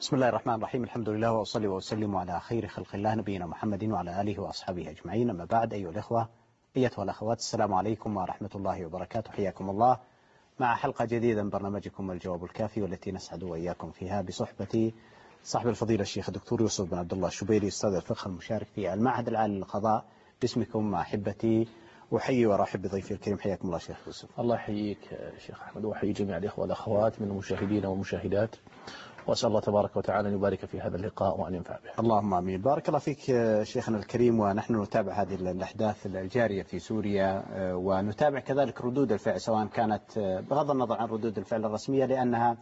بسم الله الرحمن الرحيم. الحمد لله وأصلي وأسلم على خير خلق الله نبينا محمد وعلى آله وأصحابه أجمعين. أما بعد، أيها الإخوة أيتها الأخوات، السلام عليكم ورحمة الله وبركاته. حياكم الله مع حلقة جديدة من برنامجكم الجواب الكافي، والتي نسعد وإياكم فيها بصحبة صاحب الفضيلة الشيخ الدكتور يوسف بن عبد الله الشبيري، أستاذ الفقه المشارك في المعهد العالي للقضاء. باسمكم أحبتي أحيي وأرحب بضيفي الكريم. حياكم الله شيخ يوسف. الله يحييك شيخ أحمد، وأحيي جميع الإخوة والأخوات من المشاهدين والمشاهدات، وأسأل الله تبارك وتعالى أن يبارك في هذا اللقاء وأن ينفع به. اللهم آمين. بارك الله فيك شيخنا الكريم. ونحن نتابع هذه الأحداث الجارية في سوريا، ونتابع كذلك ردود الفعل، سواء كانت بغض النظر عن ردود الفعل الرسمية، لأنها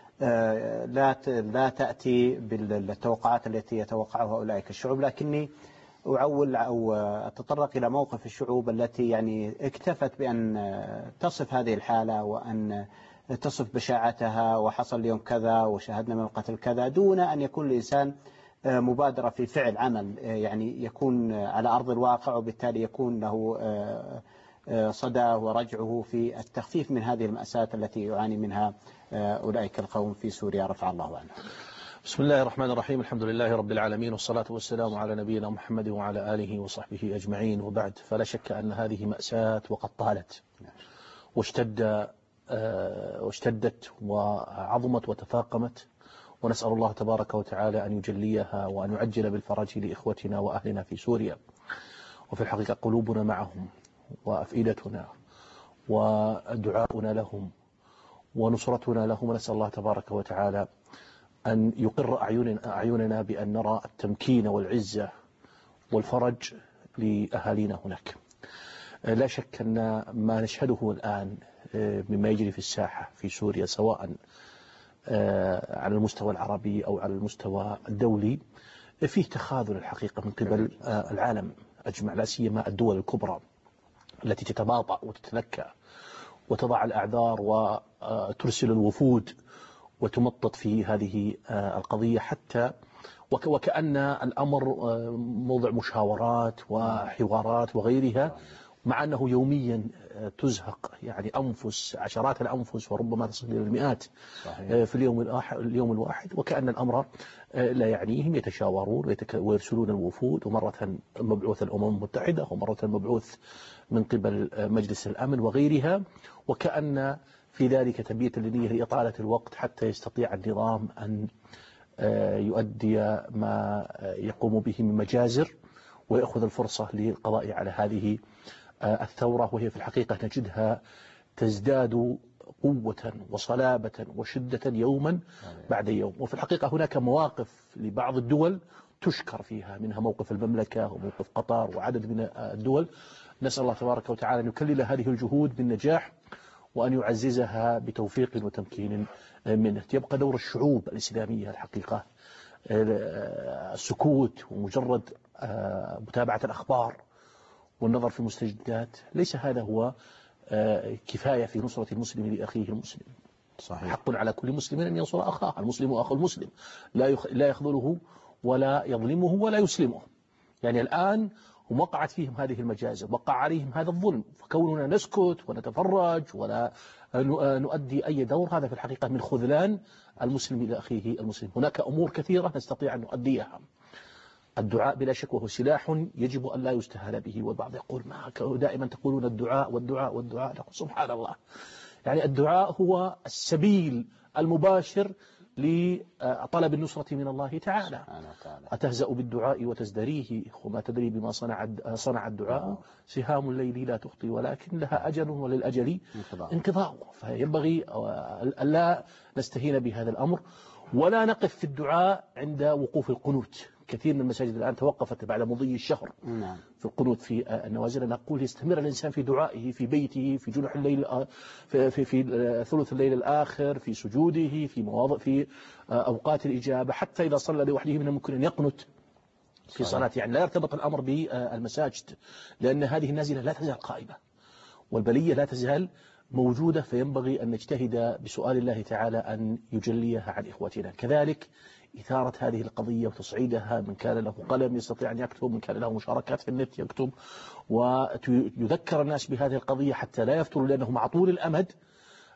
لا تأتي بالتوقعات التي يتوقعها أولئك الشعوب، لكني أعول أو أتطرق إلى موقف الشعوب التي يعني اكتفت بأن تصف هذه الحالة وأن تصف بشاعتها، وحصل اليوم كذا وشاهدنا من القتل كذا، دون أن يكون الإنسان مبادرة في فعل عمل يعني يكون على أرض الواقع، وبالتالي يكون له صدى ورجعه في التخفيف من هذه المأساة التي يعاني منها أولئك القوم في سوريا، رفع الله عنهم. بسم الله الرحمن الرحيم. الحمد لله رب العالمين، والصلاة والسلام على نبينا محمد وعلى آله وصحبه أجمعين، وبعد. فلا شك أن هذه مأساة وقد طالت واشتدت وعظمت وتفاقمت، ونسأل الله تبارك وتعالى أن يجليها وأن يعجل بالفرج لإخوتنا وأهلنا في سوريا. وفي الحقيقة قلوبنا معهم، وأفئدتنا ودعاؤنا لهم ونصرتنا لهم، ونسأل الله تبارك وتعالى أن يقر أعيننا بأن نرى التمكين والعزة والفرج لأهالينا هناك. لا شك أن ما نشهده الآن مما يجري في الساحة في سوريا، سواء على المستوى العربي أو على المستوى الدولي، فيه تخاذل الحقيقة من قبل العالم أجمع، لا سيما الدول الكبرى التي تتباطأ وتتذكى وتضع الأعذار وترسل الوفود وتمطط في هذه القضية، حتى وكأن الأمر موضع مشاورات وحوارات وغيرها، مع أنه يوميا تزهق يعني أنفس، عشرات الأنفس وربما تصل إلى المئات في اليوم الواحد، وكأن الأمر لا يعنيهم. يتشاورون ويرسلون الوفود، ومرة مبعوث الأمم المتحدة ومرة مبعوث من قبل مجلس الأمن وغيرها، وكأن في ذلك تبييتا لنية لإطالة الوقت حتى يستطيع النظام أن يؤدي ما يقوم به من مجازر، ويأخذ الفرصة للقضاء على هذه الثورة، وهي في الحقيقة نجدها تزداد قوة وصلابة وشدة يوما بعد يوم. وفي الحقيقة هناك مواقف لبعض الدول تشكر فيها، منها موقف المملكة وموقف قطر وعدد من الدول. نسأل الله تبارك وتعالى أن يكلل هذه الجهود بالنجاح، وأن يعززها بتوفيق وتمكين منه. يبقى دور الشعوب الإسلامية الحقيقة السكوت ومجرد متابعة الأخبار والنظر في المستجدات، ليس هذا هو كفاية في نصرة المسلم لأخيه المسلم. صحيح. حق على كل مسلم أن ينصر أخاه، المسلم أخو المسلم، لا يخذله ولا يظلمه ولا يسلمه. يعني الآن هم وقعت فيهم هذه المجازر، وقع عليهم هذا الظلم، فكوننا نسكت ونتفرج ولا نؤدي أي دور، هذا في الحقيقة من خذلان المسلم إلى أخيه المسلم. هناك أمور كثيرة نستطيع أن نؤديها. الدعاء بلا شك وهو سلاح يجب أن لا يستهان به، والبعض يقول ما دائما تقولون الدعاء والدعاء والدعاء. نقول سبحان الله، يعني الدعاء هو السبيل المباشر لطلب النصرة من الله تعالى. أتهزأ بالدعاء وتزدريه، وما تدري بما صنع الدعاء، سهام الليل لا تخطي ولكن لها أجل وللأجل انقضاء. فينبغي ألا نستهين بهذا الأمر، ولا نقف في الدعاء عند وقوف القنوت. كثير من المساجد الآن توقفت بعد مضي الشهر في القنوت في النوازل. نقول يستمر الإنسان في دعائه في بيته، في جنح الليل، في ثلث الليل الآخر، في سجوده، في أوقات الإجابة، حتى إذا صلى لوحده من الممكن أن يقنت في صلاة. يعني لا يرتبط الأمر بالمساجد، لأن هذه النازلة لا تزال قائمة والبلية لا تزال موجودة، فينبغي أن نجتهد بسؤال الله تعالى أن يجليها عن إخوتنا. كذلك إثارة هذه القضية وتصعيدها، من كان له قلم يستطيع أن يكتب، من كان له مشاركات في النت يكتب، ويذكر الناس بهذه القضية حتى لا يفتروا، لأنه مع طول الأمد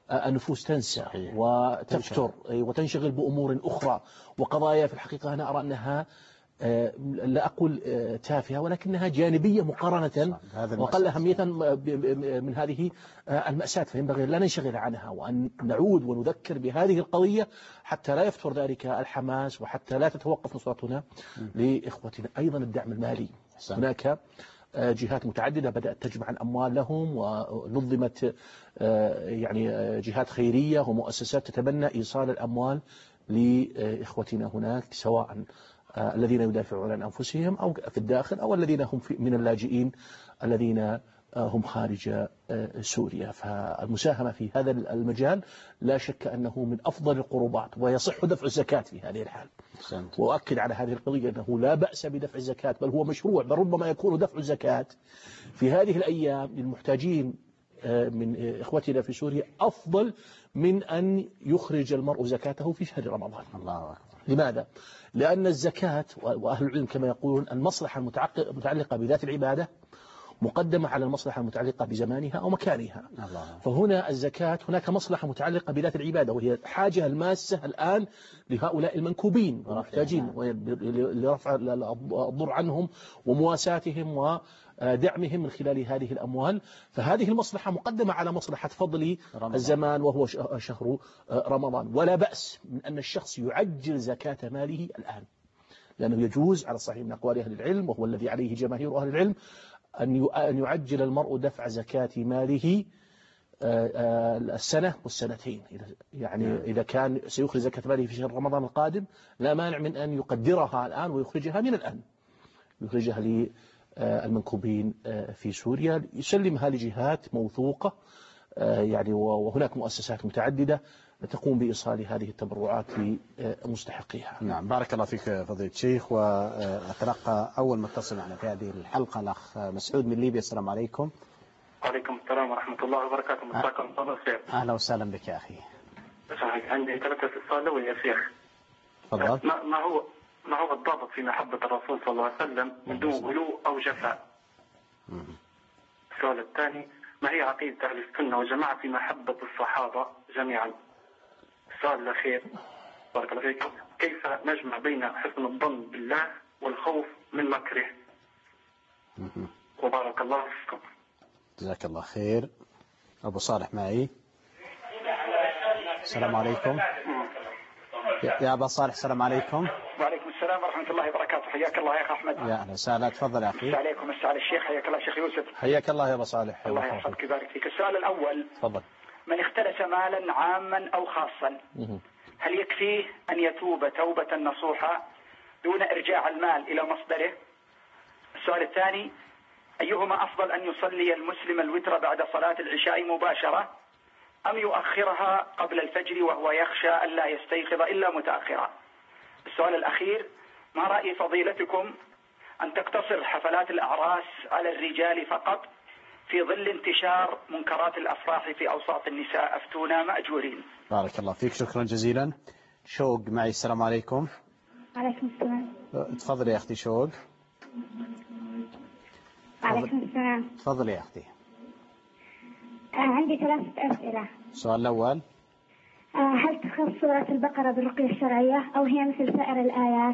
النفوس تنسى وتفتر وتنشغل بأمور أخرى وقضايا في الحقيقة أنا أرى أنها لا أقول تافهة ولكنها جانبية مقارنة وقل أهمية من هذه المأساة، فينبغي لا ننشغل عنها وأن نعود ونذكر بهذه القضية حتى لا يفتر ذلك الحماس وحتى لا تتوقف نصرتنا لإخوتنا. أيضا الدعم المالي، هناك جهات متعددة بدأت تجمع الأموال لهم ونظمت يعني جهات خيرية ومؤسسات تتبنى إيصال الأموال لإخوتنا هناك، سواء الذين يدافعون عن أنفسهم أو في الداخل أو الذين هم من اللاجئين الذين هم خارج سوريا. فالمساهمة في هذا المجال لا شك أنه من أفضل القربات، ويصح دفع الزكاة في هذه الحال. وأؤكد على هذه القضية أنه لا بأس بدفع الزكاة، بل هو مشروع، بل ربما يكون دفع الزكاة في هذه الأيام للمحتاجين من إخوتنا في سوريا أفضل من أن يخرج المرء زكاته في شهر رمضان. الله أكبر. لماذا؟ لأن الزكاة وأهل العلم كما يقولون المصلحة المتعلقة بذات العبادة مقدمة على المصلحة المتعلقة بزمانها أو مكانها. الله. فهنا الزكاة هناك مصلحة متعلقة بذات العبادة وهي حاجة الماسة الآن لهؤلاء المنكوبين والمحتاجين لرفع الضر عنهم ومواساتهم ودعمهم من خلال هذه الأموال. فهذه المصلحة مقدمة على مصلحة فضل الزمان وهو شهر رمضان. ولا بأس من أن الشخص يعجل زكاة ماله الآن، لأنه يجوز على الصحيح من أقوال أهل العلم وهو الذي عليه جماهير أهل العلم أن يعجل المرء دفع زكاة ماله السنة والسنتين. يعني إذا كان سيخرج زكاة ماله في شهر رمضان القادم لا مانع من أن يقدرها الآن ويخرجها من الآن، يخرجها للمنكوبين في سوريا، يسلمها لجهات موثوقة يعني، وهناك مؤسسات متعددة تقوم بإيصال هذه التبرعات لمستحقيها. نعم، بارك الله فيك فضيلة الشيخ. وأتلقى أول متصل معنا في هذه الحلقة الأخ مسعود من ليبيا. السلام عليكم. وعليكم السلام ورحمة الله وبركاته. مساكم الله بالخير. أهلا وسهلا بك يا أخي. عندي 3 أسئلة. الأول يا شيخ، تفضل. ما هو الضابط في محبة الرسول صلى الله عليه وسلم من دون غلو أو جفاء؟ السؤال الثاني، ما هي عقيدة أهل السنة والجماعة في محبة الصحابة جميعا؟ السؤال الأخير، بارك الله فيكم، كيف نجمع بين حسن الظن بالله والخوف من مكره؟ وبارك الله فيكم. جزاك الله خير. أبو صالح معي. السلام عليكم يا أبا صالح. السلام عليكم. وعليكم السلام ورحمة الله وبركاته. حياك الله يا أخ أحمد. يا أهلا وسهلا. تفضل يا أخي. عليكم السلام الشيخ. حياك الله شيخ يوسف. حياك الله يا أبا صالح. الله يحفظك ويبارك فيك. السؤال الأول، تفضل. من اختلس مالا عاما أو خاصا هل يكفيه أن يتوب توبة نصوحة دون إرجاع المال إلى مصدره؟ السؤال الثاني، أيهما أفضل أن يصلي المسلم الوتر بعد صلاة العشاء مباشرة أم يؤخرها قبل الفجر وهو يخشى أن لا يستيقظ إلا متأخرا؟ السؤال الأخير، ما رأي فضيلتكم أن تقتصر حفلات الأعراس على الرجال فقط في ظل انتشار منكرات الأفراح في أوساط النساء؟ أفتونا مأجورين. بارك الله فيك، شكرا جزيلا. شوق معي. السلام عليكم. وعليكم السلام. تفضل يا أختي شوق. وعليكم السلام. تفضل يا أختي. عندي 3 أسئلة. السؤال الأول، هل تخص سورة البقرة بالرقية الشرعية أو هي مثل سائر الآيات؟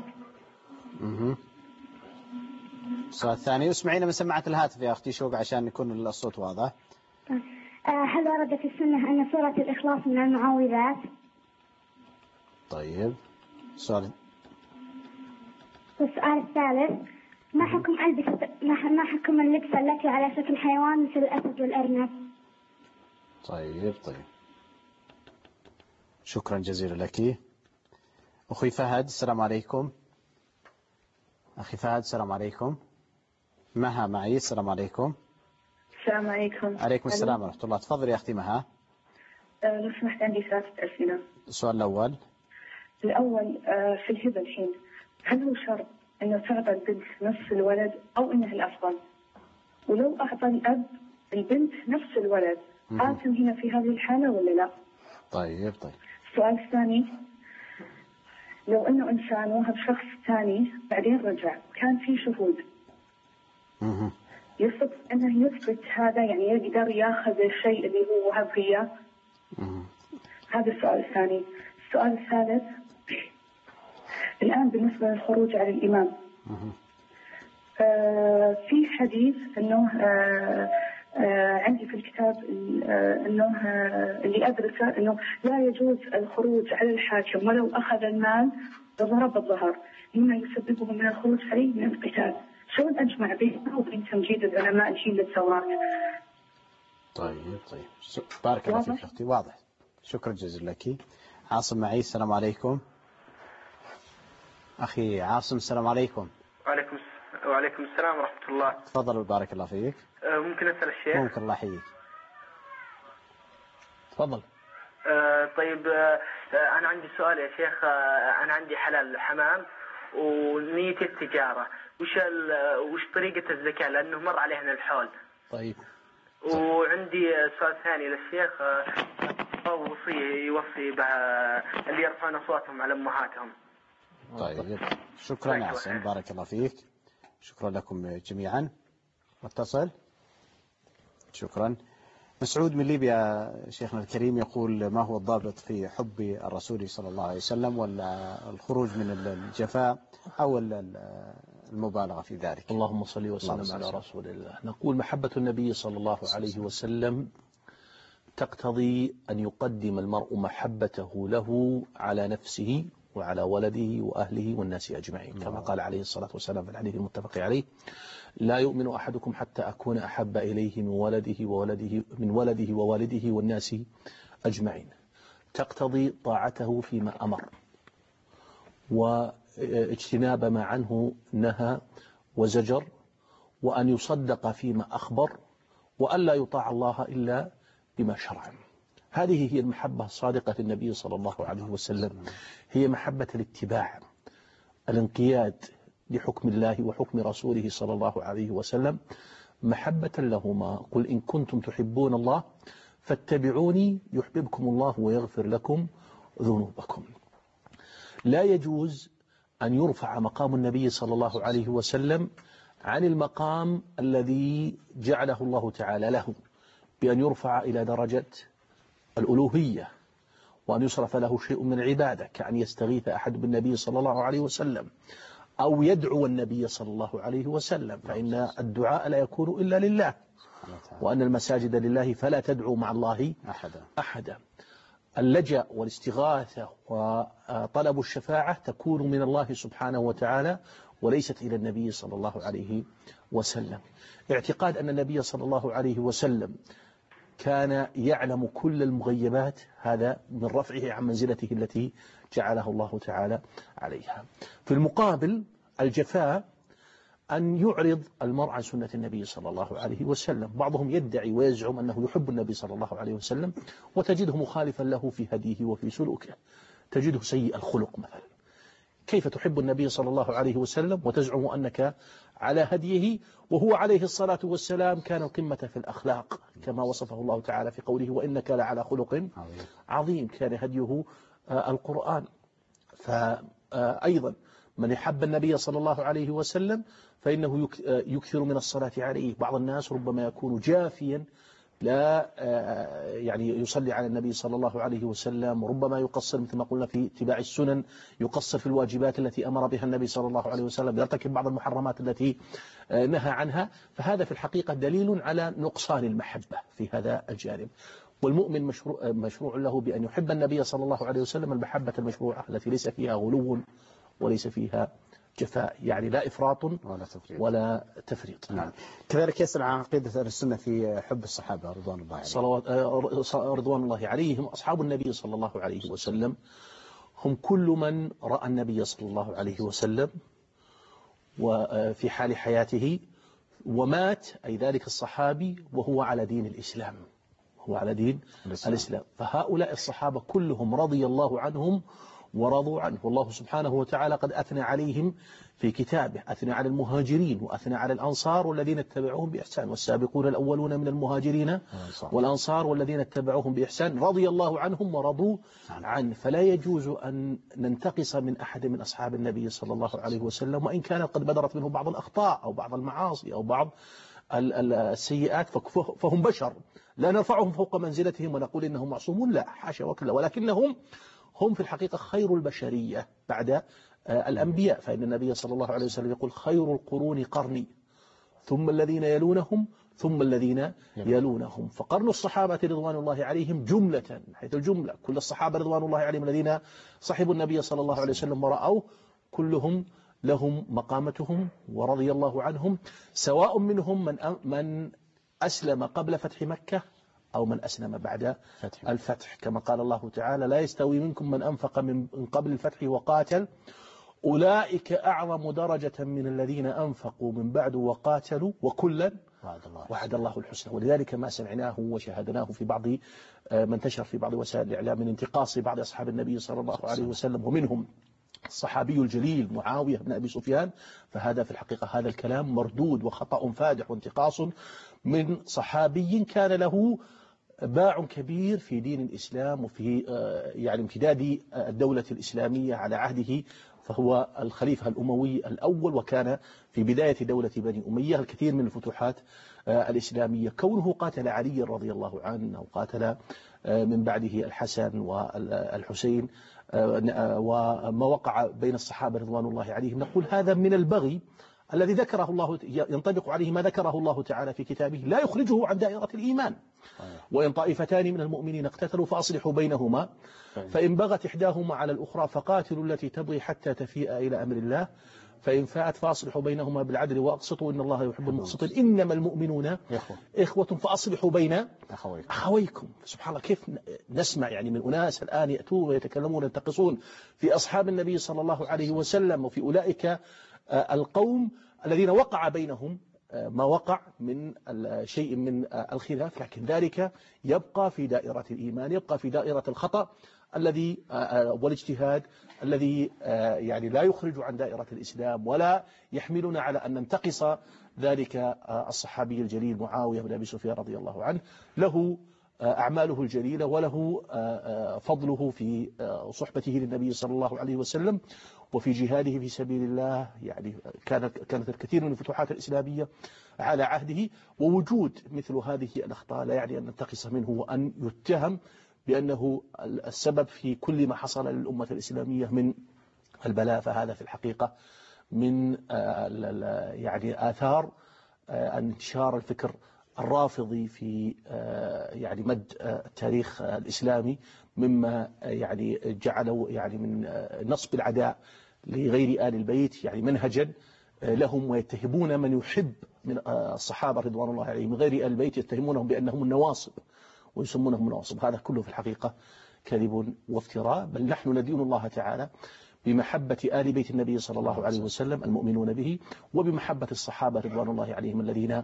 السؤال الثاني، اسمعينا من سماعة الهاتف يا أختي شوق عشان يكون الصوت واضح. هل ورد في السنة أن سورة الإخلاص من المعوذات؟ طيب. السؤال الثالث، ما حكم اللبسة التي على شكل حيوان مثل الأسد والأرنب؟ طيب. شكرا جزيلا لك. أخي فهد. السلام عليكم. أخي فهد. السلام عليكم. مها معي. السلام عليكم. السلام عليكم. عليكم السلام ورحمة الله. تفضل يا أختي مها. لو سمحت عندي 3 أسئلة. السؤال الأول، في الهبة الحين، هل هو شرط أنه تعطى البنت نصف الولد أو أنه الأفضل؟ ولو أعطى الأب البنت نفس الولد آثم هنا في هذه الحالة ولا لا؟ طيب. السؤال الثاني، لو أنه إنسان وهب شخص ثاني بعدين رجع كان في شهود، يثبت أنه يثبت هذا، يعني يقدر ياخذ الشيء اللي هو وهب إياه؟ هذا السؤال الثاني. السؤال الثالث، الآن بالنسبة للخروج على الإمام، في حديث أنه عندي في الكتاب أنه اللي أدرسه أنه لا يجوز الخروج على الحاكم ولو أخذ المال بضرب الظهر مما يسببه من الخروج عليه من القتال. شلون أجمع بينه وبين تمجيد العلماء الحين للثورات؟ طيب بارك الله فيك أختي. واضح. شكرا جزيلا لك. عاصم معي. السلام عليكم أخي عاصم. السلام عليكم. وعليكم السلام ورحمة الله. تفضل وبارك الله فيك. ممكن أسأل الشيخ؟ ممكن، الله يحييك. تفضل. طيب، أنا عندي سؤال يا شيخ. أنا عندي حلال حمام ونيتي التجارة، وش طريقة الزكاة لأنه مر علينا الحول. طيب. وعندي سؤال ثاني للشيخ. وصية يوصي اللي يرفعون أصواتهم على أمهاتهم. طيب شكرا يا عاصم، بارك الله فيك. شكرا لكم جميعا. متصل. شكرا. مسعود من ليبيا شيخنا الكريم يقول: ما هو الضابط في حب الرسول صلى الله عليه وسلم، ولا الخروج من الجفاء أو المبالغة في ذلك؟ اللهم صل وسلم على رسول الله. نقول: محبة النبي صلى الله عليه وسلم تقتضي أن يقدم المرء محبته له على نفسه وعلى ولده وأهله والناس أجمعين، كما قال عليه الصلاة والسلام في الحديث المتفق عليه: لا يؤمن أحدكم حتى أكون أحب إليه من ولده ووالده والناس أجمعين. تقتضي طاعته فيما أمر، واجتناب ما عنه نهى وزجر، وأن يصدق فيما أخبر، وأن لا يطاع الله إلا بما شرع. هذه هي المحبة الصادقة في النبي صلى الله عليه وسلم، هي محبة الاتباع، الانقياد لحكم الله وحكم رسوله صلى الله عليه وسلم محبة لهما. قل إن كنتم تحبون الله فاتبعوني يحببكم الله ويغفر لكم ذنوبكم. لا يجوز أن يرفع مقام النبي صلى الله عليه وسلم عن المقام الذي جعله الله تعالى له، بأن يرفع إلى درجة الألوهية، وأن يصرف له شيء من العبادة، كأن يستغيث أحد بالنبي صلى الله عليه وسلم أو يدعو النبي صلى الله عليه وسلم، فإن الدعاء لا يكون إلا لله، وأن المساجد لله فلا تدعو مع الله أحدا. اللجأ والاستغاثة وطلب الشفاعة تكون من الله سبحانه وتعالى وليست إلى النبي صلى الله عليه وسلم. اعتقاد أن النبي صلى الله عليه وسلم كان يعلم كل المغيبات، هذا من رفعه عن منزلته التي جعله الله تعالى عليها. في المقابل الجفاء أن يعرض المرء عن سنة النبي صلى الله عليه وسلم. بعضهم يدعي ويزعم أنه يحب النبي صلى الله عليه وسلم وتجده مخالفا له في هديه وفي سلوكه، تجده سيء الخلق مثلا. كيف تحب النبي صلى الله عليه وسلم وتزعم أنك على هديه، وهو عليه الصلاة والسلام كان القمة في الأخلاق كما وصفه الله تعالى في قوله: وإنك لعلى خلق عظيم. كان هديه القرآن. فأيضا من يحب النبي صلى الله عليه وسلم فإنه يكثر من الصلاة عليه. بعض الناس ربما يكون جافيا لا يعني يصلي على النبي صلى الله عليه وسلم، ربما يقصر مثل ما قلنا في اتباع السنن، يقصر في الواجبات التي أمر بها النبي صلى الله عليه وسلم، يرتكب بعض المحرمات التي نهى عنها. فهذا في الحقيقة دليل على نقصان المحبة في هذا الجانب. والمؤمن مشروع له بأن يحب النبي صلى الله عليه وسلم المحبة المشروعة التي ليس فيها غلو وليس فيها جفاء، يعني لا إفراط ولا تفريط. نعم. كذلك يسأل عن عقيدة السنة في حب الصحابة رضوان الله عليهم. رضوان الله عليهم. أصحاب النبي صلى الله عليه وسلم هم كل من رأى النبي صلى الله عليه وسلم وفي حال حياته ومات، أي ذلك الصحابي وهو على دين الإسلام، هو على دين الإسلام. فهؤلاء الصحابة كلهم رضي الله عنهم ورضوا عنه. والله سبحانه وتعالى قد أثنى عليهم في كتابه، أثنى على المهاجرين وأثنى على الأنصار والذين اتبعوهم بإحسان، والسابقون الأولون من المهاجرين والأنصار والذين اتبعوهم بإحسان رضي الله عنهم ورضوا عنه. فلا يجوز أن ننتقص من أحد من أصحاب النبي صلى الله عليه وسلم، وإن كانت قد بدرت منه بعض الأخطاء أو بعض المعاصي أو بعض السيئات فهم بشر، لا نرفعهم فوق منزلتهم ونقول إنهم معصومون، لا حاشا وكلا، ولكنهم في الحقيقة خير البشرية بعد الأنبياء. فإن النبي صلى الله عليه وسلم يقول خير القرون قرني ثم الذين يلونهم ثم الذين يلونهم. فقرن الصحابة رضوان الله عليهم جملة، حيث الجملة كل الصحابة رضوان الله عليهم الذين صحبوا النبي صلى الله عليه وسلم ورأوه كلهم لهم مقامتهم ورضي الله عنهم، سواء منهم من أسلم قبل فتح مكة أو من أسلم بعد الفتح، كما قال الله تعالى لا يستوي منكم من أنفق من قبل الفتح وقاتل أولئك أعظم درجة من الذين أنفقوا من بعد وقاتلوا وكلا وعد الله الحسنى. ولذلك ما سمعناه وشاهدناه في بعض من انتشر في بعض وسائل الإعلام من انتقاص بعض أصحاب النبي صلى الله عليه وسلم ومنهم الصحابي الجليل معاوية بن أبي سفيان، فهذا في الحقيقة هذا الكلام مردود وخطأ فادح وانتقاص من صحابي كان له باع كبير في دين الإسلام وفي يعني امتداد الدولة الإسلامية على عهده، فهو الخليفة الأموي الأول وكان في بداية دولة بني أمية الكثير من الفتوحات الإسلامية. كونه قاتل علي رضي الله عنه وقاتل من بعده الحسن والحسين وما وقع بين الصحابة رضوان الله عليهم، نقول هذا من البغي الذي ذكره الله، ينطبق عليه ما ذكره الله تعالى في كتابه لا يخرجه عن دائرة الإيمان. وإن طائفتان من المؤمنين اقتتلوا فأصلحوا بينهما فإن بغت إحداهما على الأخرى فقاتلوا التي تبغي حتى تفيء إلى أمر الله فإن فاءت فأصلحوا بينهما بالعدل وأقسطوا إن الله يحب المقسطين إنما المؤمنون إخوة فأصلحوا بين أخويكم. سبحان الله كيف نسمع يعني من أناس الآن يأتون ويتكلمون ينتقصون في أصحاب النبي صلى الله عليه وسلم وفي أولئك القوم الذين وقع بينهم ما وقع من شيء من الخلاف، لكن ذلك يبقى في دائرة الإيمان، يبقى في دائرة الخطأ الذي والاجتهاد الذي يعني لا يخرج عن دائرة الإسلام ولا يحملنا على أن ننتقص ذلك الصحابي الجليل معاوية بن أبي سفيان رضي الله عنه. له أعماله الجليلة وله فضله في صحبته للنبي صلى الله عليه وسلم وفي جهاده في سبيل الله. يعني كانت الكثير من الفتوحات الإسلامية على عهده، ووجود مثل هذه الأخطاء لا يعني أن ننتقص منه وأن يتهم بأنه السبب في كل ما حصل للأمة الإسلامية من البلاء. فهذا في الحقيقة من يعني آثار انتشار الفكر الرافضي في يعني مد التاريخ الإسلامي، مما يعني جعله يعني من نصب العداء لغير آل البيت يعني منهجا لهم، ويتهمون من يحب من الصحابة رضوان الله عليهم من غير آل البيت يتهمونهم بأنهم النواصب ويسمونهم النواصب. هذا كله في الحقيقة كذب وافتراء، بل نحن ندين الله تعالى بمحبة آل بيت النبي صلى الله عليه وسلم المؤمنون به، وبمحبة الصحابة رضوان الله عليهم الذين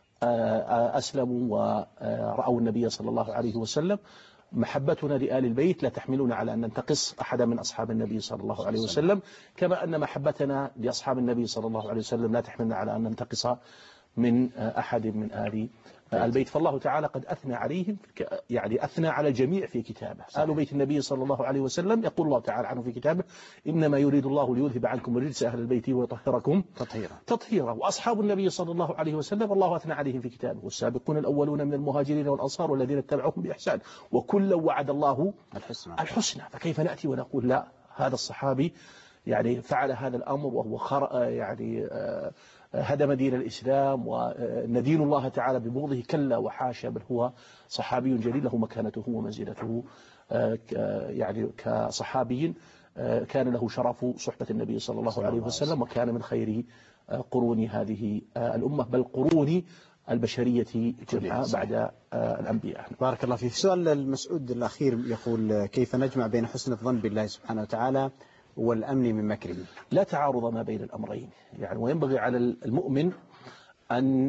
أسلموا ورأوا النبي صلى الله عليه وسلم. محبتنا لآل البيت لا تحملنا على أن ننتقص أحدا من أصحاب النبي صلى الله عليه وسلم، كما أن محبتنا لأصحاب النبي صلى الله عليه وسلم لا تحملنا على أن ننتقص من أحد من آل البيت. فالله تعالى قد أثنى عليهم، يعني أثنى على الجميع في كتابه. آل بيت النبي صلى الله عليه وسلم يقول الله تعالى عنه في كتابه إنما يريد الله ليذهب عنكم الرجس أهل البيت ويطهركم تطهيرا. وأصحاب النبي صلى الله عليه وسلم الله أثنى عليهم في كتابه والسابقون الأولون من المهاجرين والأنصار والذين اتبعوهم بإحسان وكلا وعد الله الحسنى. فكيف نأتي ونقول لا هذا الصحابي يعني فعل هذا الأمر وهو يعني هدم دين الإسلام وندين الله تعالى ببغضه؟ كلا وحاشا، بل هو صحابي جليل له مكانته ومنزلته يعني كصحابي كان له شرف صحبة النبي صلى الله عليه وسلم، وكان من خير قرون هذه الأمة بل قرون البشرية جمعاء بعد الأنبياء. بارك الله فيك. سؤال المسعود الأخير يقول كيف نجمع بين حسن الظن بالله سبحانه وتعالى والأمن من مكره؟ لا تعارض ما بين الأمرين يعني، وينبغي على المؤمن أن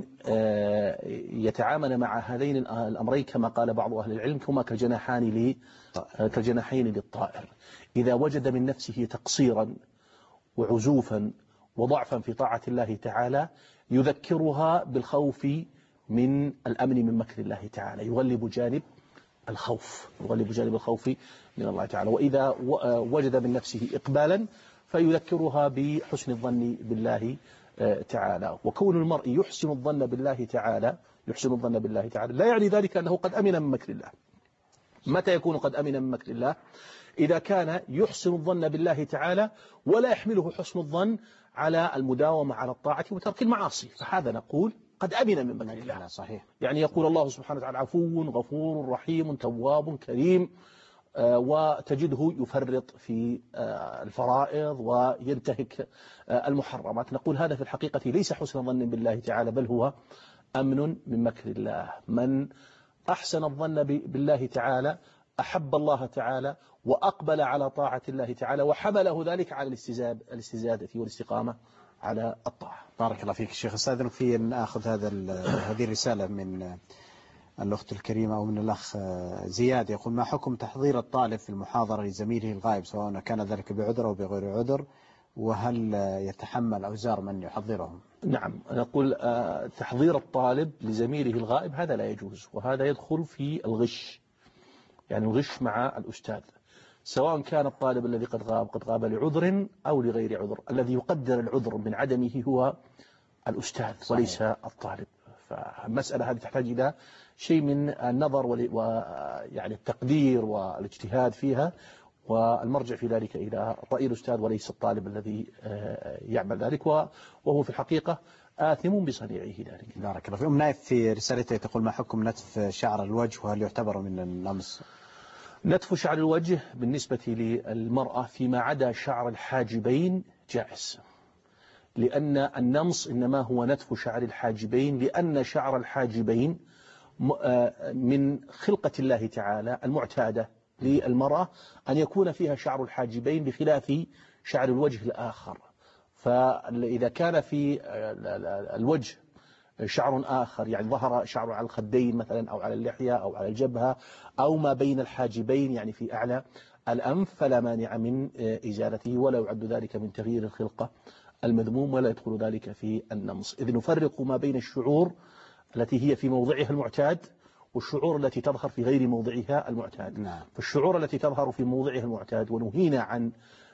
يتعامل مع هذين الأمرين كما قال بعض أهل العلم هما كالجناحين للطائر. إذا وجد من نفسه تقصيرا وعزوفا وضعفا في طاعة الله تعالى يذكرها بالخوف من الأمن من مكر الله تعالى، يغلب جانب الخوف من الله تعالى. وإذا وجد من نفسه إقبالا فيذكرها بحسن الظن بالله تعالى. وكون المرء يحسن الظن بالله تعالى لا يعني ذلك أنه قد أمن من مكر الله. متى يكون قد أمن من مكر الله؟ إذا كان يحسن الظن بالله تعالى ولا يحمله حسن الظن على المداومة على الطاعة وترك المعاصي، فهذا نقول قد أمن من مكر الله. صحيح. يعني يقول الله سبحانه وتعالى عفو غفور رحيم تواب كريم، وتجده يفرط في الفرائض وينتهك المحرمات. نقول هذا في الحقيقة ليس حسن ظن بالله تعالى، بل هو أمن من مكر الله. من أحسن الظن بالله تعالى أحب الله تعالى وأقبل على طاعة الله تعالى، وحمله ذلك على الاستزادة والاستقامة على الطاعة. بارك الله فيك شيخ. استاذن في أن أخذ هذه الرسالة من الأخت الكريمة أو من الأخ زياد، يقول: ما حكم تحضير الطالب في المحاضرة لزميله الغائب سواء كان ذلك بعذر أو بغير عذر، وهل يتحمل أوزار من يحضرهم؟ نعم، نقول تحضير الطالب لزميله الغائب هذا لا يجوز، وهذا يدخل في الغش، يعني الغش مع الأستاذ، سواء كان الطالب الذي قد غاب لعذر أو لغير عذر. الذي يقدر العذر من عدمه هو الأستاذ وليس الطالب. فالمسألة هذه تحتاج إلى شيء من النظر ويعني التقدير والاجتهاد فيها، والمرجع في ذلك إلى رأي الأستاذ وليس الطالب الذي يعمل ذلك، وهو في الحقيقة آثم بصنيعه ذلك. بارك الله فيك. نايف في رسالته تقول: ما حكم نتف شعر الوجه وهل يعتبر من النمص؟ نتف شعر الوجه بالنسبة للمرأة فيما عدا شعر الحاجبين جائز، لأن النمص إنما هو نتف شعر الحاجبين، لأن شعر الحاجبين من خلقة الله تعالى المعتادة للمرأة أن يكون فيها شعر الحاجبين بخلاف شعر الوجه الآخر. فإذا كان في الوجه شعر آخر، يعني ظهر شعر على الخدين مثلا أو على اللحية أو على الجبهة أو ما بين الحاجبين يعني في أعلى الأنف، فلا مانع من إزالته، ولا يعد ذلك من تغيير الخلقة المذموم، ولا يدخل ذلك في النمص. إذ نفرق ما بين الشعور التي هي في موضعها المعتاد والشعور التي تظهر في غير موضعها المعتاد. نعم. فالشعور التي تظهر في موضعها المعتاد ونهينا عن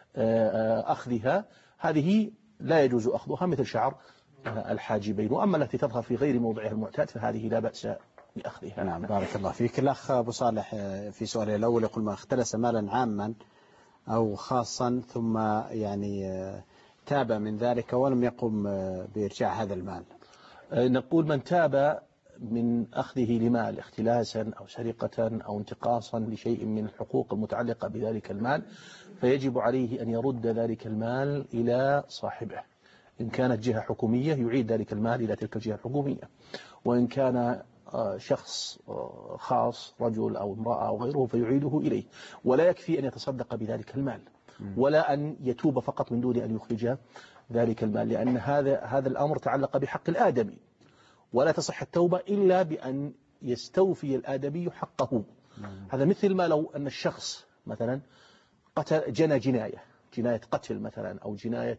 أخذها، هذه لا يجوز أخذها مثل شعر الحاجبين. وأما التي تظهر في غير موضعها المعتاد فهذه لا بأس بأخذها. نعم. بارك الله فيك. الأخ أبو صالح في سؤاله الأول يقول: ما اختلس مالا عاما أو خاصا ثم يعني تاب من ذلك ولم يقم بإرجاع هذا المال؟ نقول: من تاب من أخذه لمال اختلاسا أو سرقة أو انتقاصا لشيء من الحقوق المتعلقة بذلك المال، فيجب عليه أن يرد ذلك المال إلى صاحبه. إن كانت جهة حكومية يعيد ذلك المال إلى تلك الجهة الحكومية، وإن كان شخص خاص رجل أو امرأة أو غيره فيعيده إليه. ولا يكفي أن يتصدق بذلك المال، ولا أن يتوب فقط من دون أن يخرج ذلك المال، لأن هذا الأمر تعلق بحق الآدمي، ولا تصح التوبة إلا بأن يستوفي الآدمي حقه. هذا مثل ما لو أن الشخص مثلا جنى جناية قتل مثلا، أو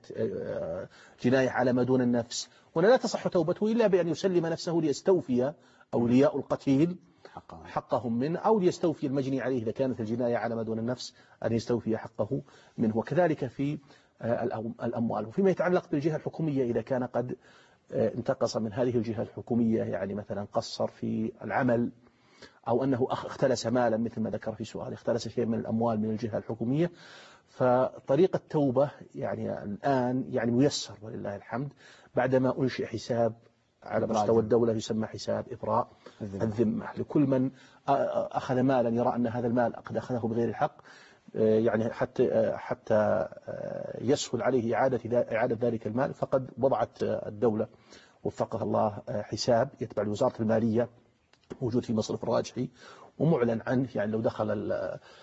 جناية على ما دون النفس، ولا لا تصح توبته إلا بأن يسلم نفسه ليستوفي أولياء القتيل حقهم منه، أو ليستوفي المجني عليه إذا كانت الجناية على ما دون النفس أن يستوفي حقه منه. وكذلك في الأموال. وفيما يتعلق بالجهة الحكومية، إذا كان قد انتقص من هذه الجهة الحكومية، يعني مثلا قصر في العمل، أو أنه اختلس مالا مثل ما ذكر في سؤال، اختلس شيء من الأموال من الجهة الحكومية، فطريقة التوبة يعني الآن يعني ميسر ولله الحمد، بعدما أنشئ حساب على مستوى الدولة يسمى حساب إبراء الذمة لكل من أخذ مالا يرى أن هذا المال قد أخذه بغير الحق، يعني حتى يسهل عليه إعادة ذلك المال. فقد وضعت الدولة وفقها الله حساب يتبع لوزارة المالية موجود في مصرف الراجحي ومعلن عنه، يعني لو دخل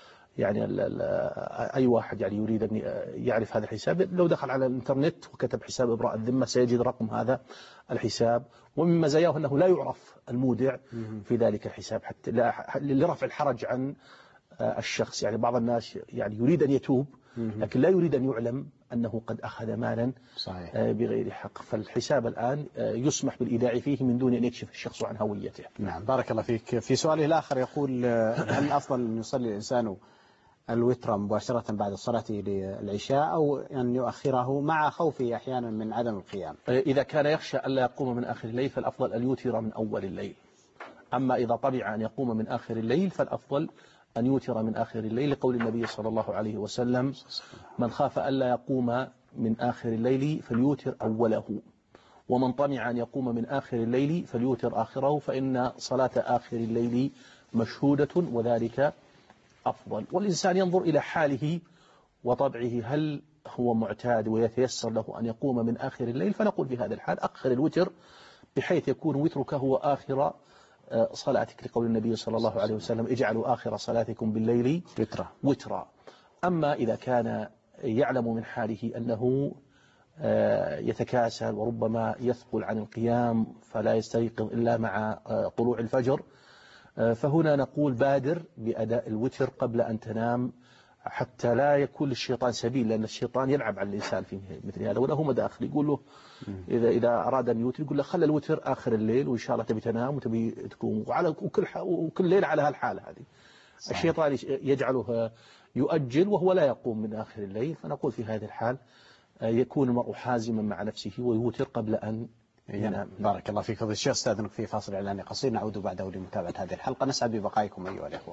أي واحد يعني يريد أن يعرف هذا الحساب، لو دخل على الإنترنت وكتب حساب إبراء الذمة سيجد رقم هذا الحساب. ومن مزاياه أنه لا يعرف المودع في ذلك الحساب حتى لرفع الحرج عن الشخص. يعني بعض الناس يعني يريد أن يتوب لكن لا يريد أن يعلم أنه قد أخذ مالا صحيح بغير حق. فالحساب الآن يسمح بالإيداع فيه من دون أن يكشف الشخص عن هويته. نعم. بارك الله فيك. في سؤاله الآخر يقول: هل الأفضل أن يصلي الإنسان الوتر مباشرة بعد صلاة العشاء أو أن يؤخره مع خوفه أحيانا من عدم القيام؟ إذا كان يخشى ألا يقوم من آخر الليل فالأفضل أن يوتر من أول الليل. أما إذا طبع أن يقوم من آخر الليل فالأفضل أن يوتر من آخر الليل، لقول النبي صلى الله عليه وسلم: من خاف ألا يقوم من آخر الليل فليوتر أوله، ومن طمع أن يقوم من آخر الليل فليوتر آخره، فإن صلاة آخر الليل مشهودة وذلك أفضل. والإنسان ينظر إلى حاله وطبعه، هل هو معتاد ويتيسر له أن يقوم من آخر الليل، فنقول في هذا الحال أخر الوتر بحيث يكون وترك هو آخر صلاتك، لقول النبي صلى الله عليه وسلم: اجعلوا آخر صلاتكم بالليل وترا. أما إذا كان يعلم من حاله أنه يتكاسل وربما يثقل عن القيام فلا يستيقظ إلا مع طلوع الفجر، فهنا نقول بادر بأداء الوتر قبل أن تنام، حتى لا يكون للشيطان سبيل، لأن الشيطان يلعب على الإنسان في مثل هذا، وله مداخل يقول له إذا أراد أن يوتر يقول له خلى الوتر آخر الليل وإن شاء الله تبي تنام وتبي تقوم، وكل ليل على هالحالة هذه. الشيطان يجعله يؤجل وهو لا يقوم من آخر الليل، فنقول في هذه الحال يكون المرء حازما مع نفسه ويوتر قبل أن ينام. بارك الله فيك فضيلة الشيخ. استاذنك في فاصل إعلاني قصير، نعود بعده لمتابعة هذه الحلقة. نسعد ببقائكم أيها الأخوة.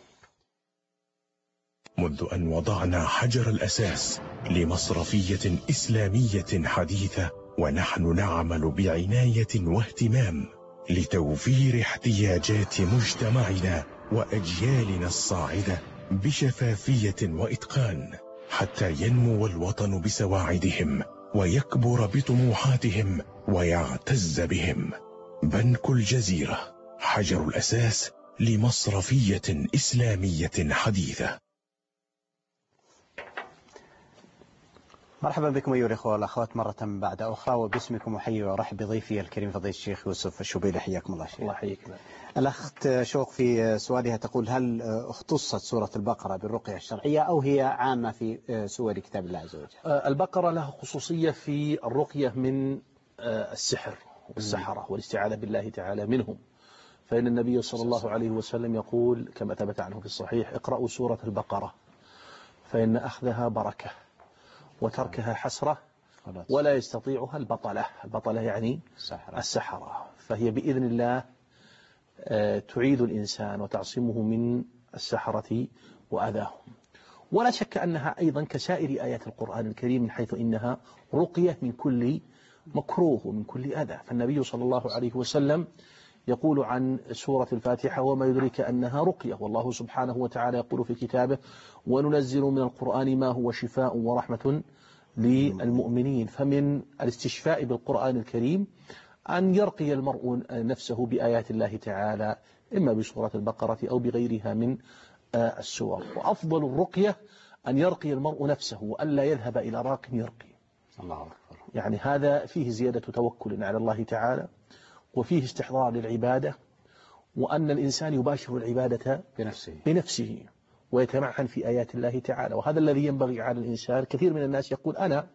منذ أن وضعنا حجر الأساس لمصرفية إسلامية حديثة، ونحن نعمل بعناية واهتمام لتوفير احتياجات مجتمعنا وأجيالنا الصاعدة بشفافية وإتقان، حتى ينمو الوطن بسواعدهم ويكبر بطموحاتهم ويعتز بهم. بنك الجزيرة، حجر الأساس لمصرفية إسلامية حديثة. مرحبا بكم أيها الأخوة والأخوات مرة بعد أخرى، وباسمكم أحيي وأرحب بضيفي الكريم فضيلة الشيخ يوسف الشبيلي. حياكم الله شيخ. الله يحييك. الأخت شوق في سؤالها تقول: هل اختصت سورة البقرة بالرقية الشرعية أو هي عامة في سور كتاب الله عز وجل؟ البقرة لها خصوصية في الرقية من السحر والسحرة والاستعاذة بالله تعالى منهم، فإن النبي صلى الله عليه وسلم يقول كما ثبت عنه في الصحيح: اقرأوا سورة البقرة فإن أخذها بركة وتركها حسرة ولا يستطيعها البطلة. البطلة يعني السحرة، فهي بإذن الله تعيد الإنسان وتعصمه من السحرة وأذاهم. ولا شك أنها أيضا كسائر آيات القرآن الكريم من حيث إنها رقية من كل مكروه ومن كل أذى. فالنبي صلى الله عليه وسلم يقول عن سورة الفاتحة: وما يدرك أنها رقية. والله سبحانه وتعالى يقول في كتابه: وننزل من القرآن ما هو شفاء ورحمة للمؤمنين. فمن الاستشفاء بالقرآن الكريم أن يرقي المرء نفسه بآيات الله تعالى، إما بسورة البقرة أو بغيرها من السور. وأفضل الرقية أن يرقي المرء نفسه وألا يذهب إلى راق يرقي. الله أكبر. يعني هذا فيه زيادة توكل على الله تعالى، وفيه استحضار للعبادة، وأن الإنسان يباشر العبادة بنفسه ويتمعن في آيات الله تعالى. وهذا الذي ينبغي على الإنسان. كثير من الناس يقول: أنا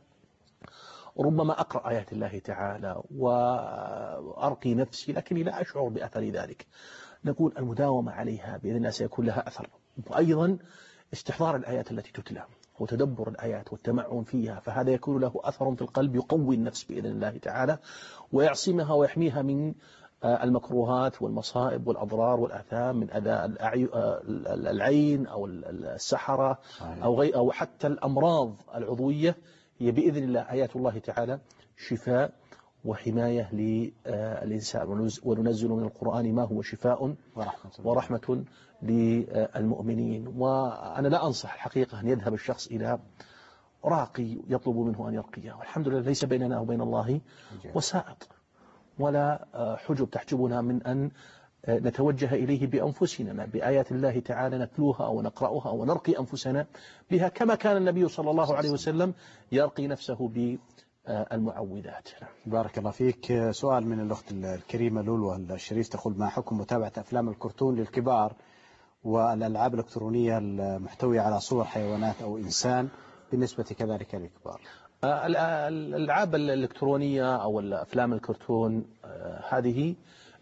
ربما أقرأ آيات الله تعالى وأرقي نفسي لكني لا أشعر بأثر ذلك. نقول المداومة عليها بإذن الله سيكون لها أثر، وأيضا استحضار الآيات التي تتلى وتدبر الآيات والتمعن فيها، فهذا يكون له أثر في القلب يقوي النفس بإذن الله تعالى ويعصمها ويحميها من المكروهات والمصائب والأضرار والآثام، من أذى العين أو السحرة أو حتى الأمراض العضوية. هي بإذن الله آيات الله تعالى شفاء وحماية للإنسان. وننزل من القرآن ما هو شفاء ورحمة للمؤمنين. وأنا لا أنصح الحقيقة أن يذهب الشخص إلى راقي يطلب منه أن يرقيه، والحمد لله ليس بيننا وبين الله وسائط ولا حجب تحجبنا من أن نتوجه إليه بأنفسنا بآيات الله تعالى نتلوها أو نقرأها أو نرقي أنفسنا بها، كما كان النبي صلى الله عليه وسلم يرقي نفسه بالمعوذات. بارك الله فيك. سؤال من الأخت الكريمة لولو الشريف تقول: ما حكم متابعة أفلام الكرتون للكبار والألعاب الإلكترونية المحتوية على صور حيوانات أو إنسان بالنسبة كذلك للكبار؟ الألعاب الإلكترونية أو الأفلام الكرتون هذه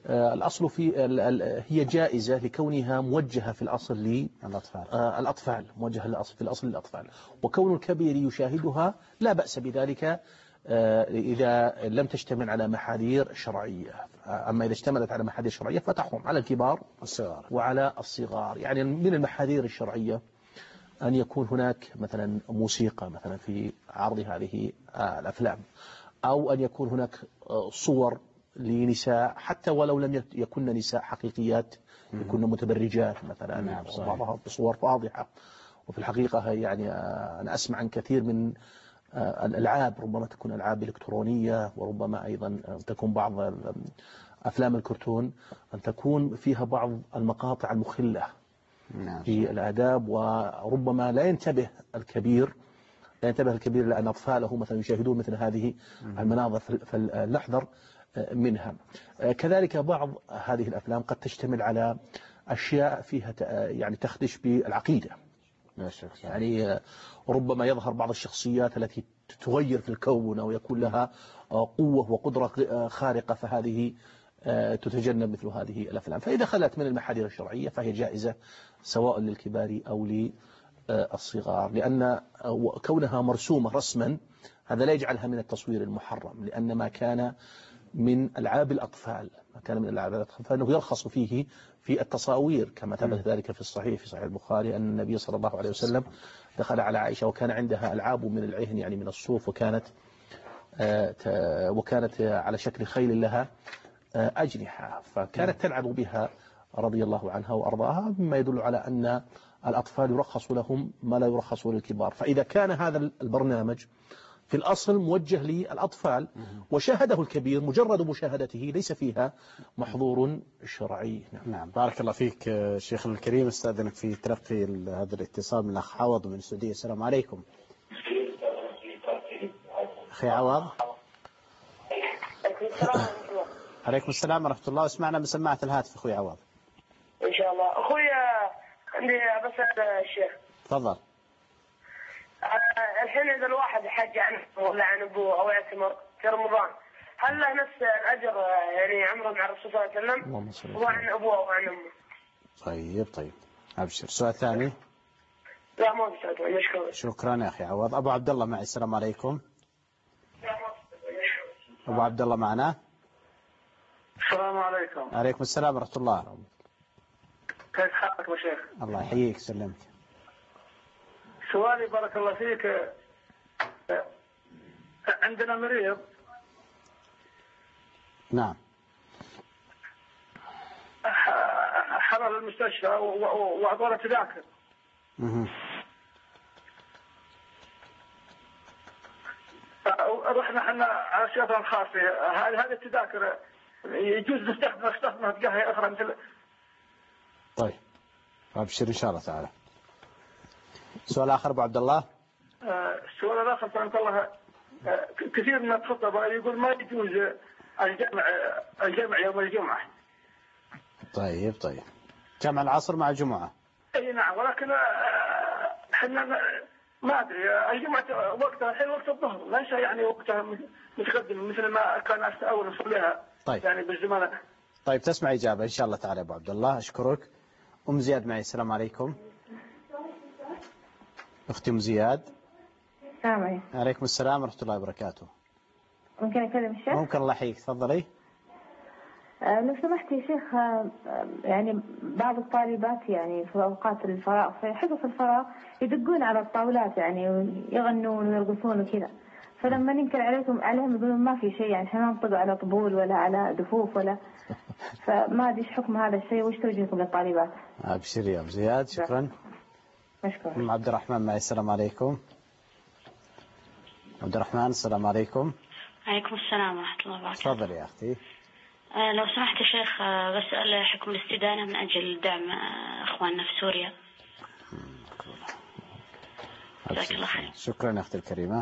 الأصل هي جائزة لكونها موجهة في الأصل للأطفال، موجهة في الأصل للأطفال، وكون الكبير يشاهدها لا بأس بذلك إذا لم تشتمل على محاذير شرعية. أما إذا اشتملت على محاذير شرعية فتحرم على الكبار وعلى الصغار. يعني من المحاذير الشرعية أن يكون هناك مثلا موسيقى مثلا في عرض هذه الأفلام، أو أن يكون هناك صور لنساء حتى ولو لم يكن نساء حقيقيات، يكون متبرجات مثلا، بعضها بصور واضحة. وفي الحقيقة يعني أنا أسمع عن كثير من الألعاب، ربما تكون ألعاب إلكترونية، وربما أيضا تكون بعض أفلام الكرتون أن تكون فيها بعض المقاطع المخلة في الآداب، وربما لا ينتبه الكبير لأن أطفاله مثلا يشاهدون مثل هذه المناظر فلنحذر منها. كذلك بعض هذه الأفلام قد تشتمل على أشياء فيها يعني تخدش بالعقيدة. يعني ربما يظهر بعض الشخصيات التي تغير في الكون أو يكون لها قوة وقدرة خارقة، فهذه تتجنب مثل هذه الأفلام. فإذا خلت من المحاذير الشرعية فهي جائزة سواء للكبار أو للصغار، لأن كونها مرسومة رسما هذا لا يجعلها من التصوير المحرم، لأن ما كان من ألعاب الأطفال فإنه يرخص فيه في التصاوير، كما ثبت ذلك في صحيح البخاري أن النبي صلى الله عليه وسلم دخل على عائشة وكان عندها ألعاب من العهن يعني من الصوف، وكانت على شكل خيل لها أجنحة، فكانت تلعب بها رضي الله عنها وأرضاها، مما يدل على أن الأطفال يرخص لهم ما لا يرخص للكبار. فإذا كان هذا البرنامج في الأصل موجه للأطفال وشاهده الكبير، مجرد مشاهدته ليس فيها محظور شرعي. نعم. بارك الله فيك شيخنا الكريم. استأذنك في تلقي هذا الاتصال من الأخ عوض من السعودية. السلام عليكم. أخي عوض. عليكم السلام ورحمة الله. اسمعنا من سماعة الهاتف أخوي عوض. إن شاء الله. أخوي عندي بسأل الشيخ. تفضل. الحين إذا الواحد حج عنه ولا عن أبوه أو يعتمر في رمضان، هل له نفس الأجر يعني عمره مع الرسول صلى الله عليه وسلم وعن أبوه أو عن أمه؟ طيب أبشر. سؤال ثاني؟ لا ما بسأل. مشكور. شكرا يا أخي عوض. أبو عبد الله معي. السلام عليكم. أبو عبد الله معنا. السلام عليكم. عليكم السلام ورحمة الله. كيف حالك يا شيخ؟ الله يحييك. سلمك. سؤالي بارك الله فيك، عندنا مريض. نعم. حضر المستشفى وأعطونا تذاكر. رحنا احنا على الشرطة الخاصة. هذه التذاكر يجوز نستخدمها في جهة أخرى مثل. طيب أبشر إن شاء الله تعالى. سؤال آخر أبو عبد الله. السؤال الآخر سبحانك الله، كثير من الخطباء يقول ما يجوز الجمع يوم الجمعة. طيب جمع العصر مع الجمعة. اي نعم، ولكن احنا ما ادري الجمعة وقتها الحين وقت الظهر، ليس يعني وقتها متقدم مثل ما كان اول نصليها. طيب. يعني بالزمان. طيب تسمع إجابة إن شاء الله تعالى أبو عبد الله. أشكرك. أم زياد معي. السلام عليكم. أختي أم زياد. السلام عليكم. عليكم السلام ورحمة الله وبركاته. ممكن أكلم الشيخ؟ ممكن. الله يحييك. تفضلي. لو سمحت يا شيخ، يعني بعض الطالبات يعني في أوقات الفراغ في حصص الفراغ يدقون على الطاولات يعني يغنون ويرقصون وكذا، فلما ننكر عليهم يقولون ما في شيء، يعني احنا ما نطق على طبول ولا على دفوف ولا، فما أدري ايش حكم هذا الشيء وش توجيهكم للطالبات؟ أبشري يا أم زياد. شكرا. مشكور. أم عبد الرحمن معي. السلام عليكم. عبد الرحمن. السلام عليكم. عليكم السلام ورحمة الله وبركاته. تفضل يا أختي. لو سمحت يا شيخ، بسأل حكم الاستدانة من أجل دعم أخواننا في سوريا. جزاك الله خير. شكرا يا أختي الكريمة.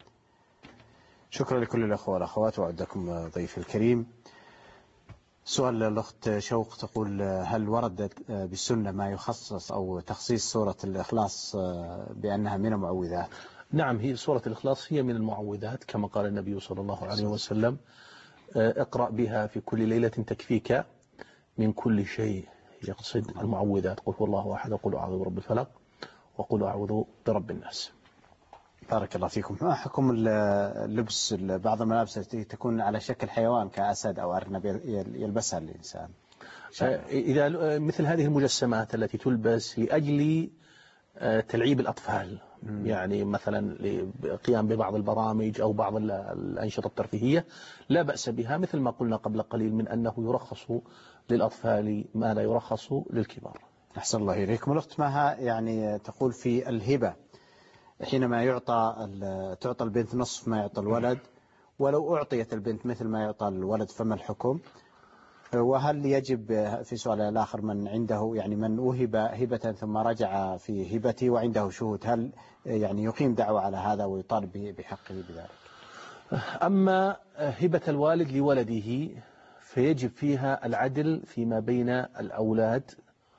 شكرا لكل الأخوة والأخوات وعدكم ضيف الكريم. سؤال الأخت شوق تقول: هل ورد بالسنة ما يخصص أو تخصيص سورة الإخلاص بأنها من المعوذات؟ نعم، هي سورة الإخلاص هي من المعوذات كما قال النبي صلى الله عليه وسلم: اقرأ بها في كل ليلة تكفيك من كل شيء. يقصد المعوذات، قل هو الله أحد، وقل أعوذ برب الفلق، وقل أعوذ برب الناس. بارك الله فيكم. ما حكم اللبس بعض الملابس التي تكون على شكل حيوان كأسد أو أرنب يلبسها الإنسان؟ إذا مثل هذه المجسمات التي تلبس لأجل تلعيب الأطفال، يعني مثلا للقيام ببعض البرامج أو بعض الأنشطة الترفيهية، لا بأس بها، مثل ما قلنا قبل قليل من أنه يرخص للأطفال ما لا يرخص للكبار. أحسن الله إليكم. الأخت مها يعني تقول في الهبة، حينما تعطى البنت نصف ما يعطى الولد، ولو أعطيت البنت مثل ما يعطى الولد فما الحكم؟ وهل يجب في سؤال الآخر من عنده يعني من وهب هبة ثم رجع في هبته وعنده شهود، هل يعني يقيم دعوة على هذا ويطالب بحقه بذلك؟ أما هبة الوالد لولده فيجب فيها العدل فيما بين الأولاد،